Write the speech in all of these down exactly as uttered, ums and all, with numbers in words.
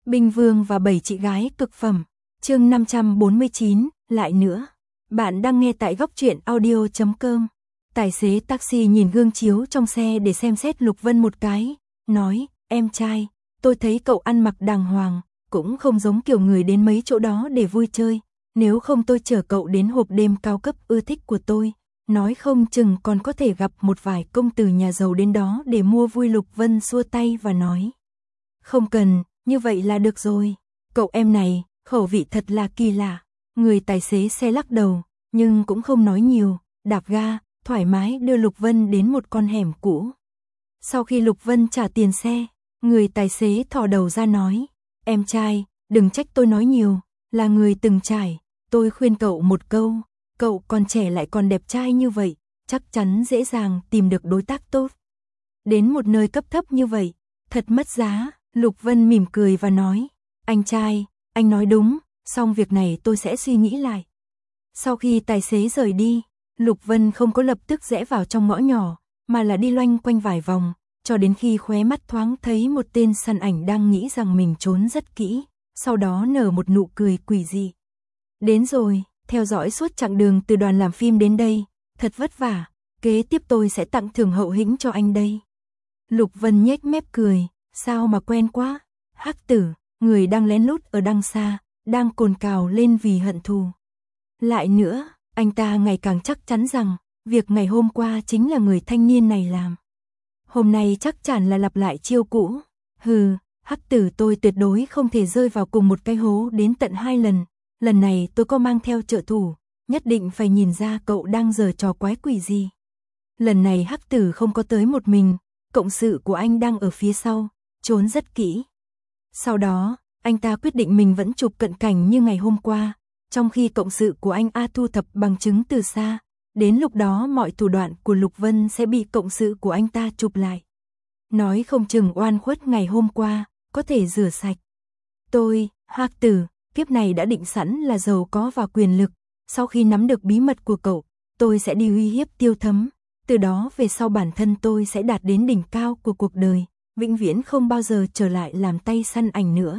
Binh Vương và bảy chị gái cực phẩm. Chương năm trăm bốn mươi chín, lại nữa. Bạn đang nghe tại góc truyện audio chấm com. Tài xế taxi nhìn gương chiếu trong xe để xem xét Lục Vân một cái, nói, em trai, tôi thấy cậu ăn mặc đàng hoàng, cũng không giống kiểu người đến mấy chỗ đó để vui chơi, nếu không tôi chở cậu đến hộp đêm cao cấp ưa thích của tôi, nói không chừng còn có thể gặp một vài công tử nhà giàu đến đó để mua vui. Lục Vân xua tay và nói, không cần, như vậy là được rồi, cậu em này, khẩu vị thật là kỳ lạ. Người tài xế xe lắc đầu, nhưng cũng không nói nhiều, đạp ga, thoải mái đưa Lục Vân đến một con hẻm cũ. Sau khi Lục Vân trả tiền xe, người tài xế thò đầu ra nói, em trai, đừng trách tôi nói nhiều, là người từng trải, tôi khuyên cậu một câu, cậu còn trẻ lại còn đẹp trai như vậy, chắc chắn dễ dàng tìm được đối tác tốt. Đến một nơi cấp thấp như vậy, thật mất giá. Lục Vân mỉm cười và nói, anh trai, anh nói đúng, xong việc này tôi sẽ suy nghĩ lại. Sau khi tài xế rời đi, Lục Vân không có lập tức rẽ vào trong ngõ nhỏ, mà là đi loanh quanh vài vòng, cho đến khi khóe mắt thoáng thấy một tên săn ảnh đang nghĩ rằng mình trốn rất kỹ, sau đó nở một nụ cười quỷ dị. Đến rồi, theo dõi suốt chặng đường từ đoàn làm phim đến đây, thật vất vả, kế tiếp tôi sẽ tặng thưởng hậu hĩnh cho anh đây. Lục Vân nhếch mép cười. Sao mà quen quá, Hắc Tử, người đang lén lút ở đằng xa, đang cồn cào lên vì hận thù. Lại nữa, anh ta ngày càng chắc chắn rằng, việc ngày hôm qua chính là người thanh niên này làm. Hôm nay chắc chắn là lặp lại chiêu cũ. Hừ, Hắc Tử, tôi tuyệt đối không thể rơi vào cùng một cái hố đến tận hai lần. Lần này tôi có mang theo trợ thủ, nhất định phải nhìn ra cậu đang giở trò quái quỷ gì. Lần này Hắc Tử không có tới một mình, cộng sự của anh đang ở phía sau, trốn rất kỹ. Sau đó, anh ta quyết định mình vẫn chụp cận cảnh như ngày hôm qua, trong khi cộng sự của anh A thu thập bằng chứng từ xa, đến lúc đó mọi thủ đoạn của Lục Vân sẽ bị cộng sự của anh ta chụp lại. Nói không chừng oan khuất ngày hôm qua, có thể rửa sạch. Tôi, Hắc Tử, kiếp này đã định sẵn là giàu có và quyền lực, sau khi nắm được bí mật của cậu, tôi sẽ đi uy hiếp Tiêu Thấm, từ đó về sau bản thân tôi sẽ đạt đến đỉnh cao của cuộc đời. Vĩnh viễn không bao giờ trở lại làm tay săn ảnh nữa.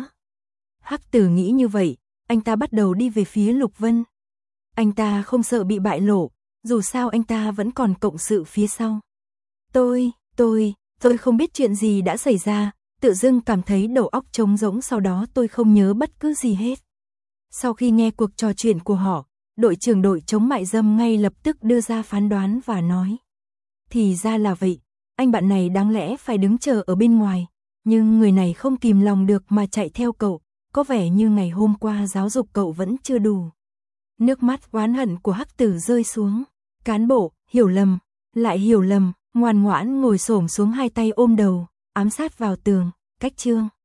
Hắc Tử nghĩ như vậy, anh ta bắt đầu đi về phía Lục Vân. Anh ta không sợ bị bại lộ, dù sao anh ta vẫn còn cộng sự phía sau. Tôi, tôi, tôi không biết chuyện gì đã xảy ra, tự dưng cảm thấy đầu óc trống rỗng, sau đó tôi không nhớ bất cứ gì hết. Sau khi nghe cuộc trò chuyện của họ, đội trưởng đội chống mại dâm ngay lập tức đưa ra phán đoán và nói. Thì ra là vậy. Anh bạn này đáng lẽ phải đứng chờ ở bên ngoài, nhưng người này không kìm lòng được mà chạy theo cậu, có vẻ như ngày hôm qua giáo dục cậu vẫn chưa đủ. Nước mắt oán hận của Hắc Tử rơi xuống, cán bộ, hiểu lầm, lại hiểu lầm, ngoan ngoãn ngồi xổm xuống hai tay ôm đầu, ám sát vào tường, cách chương.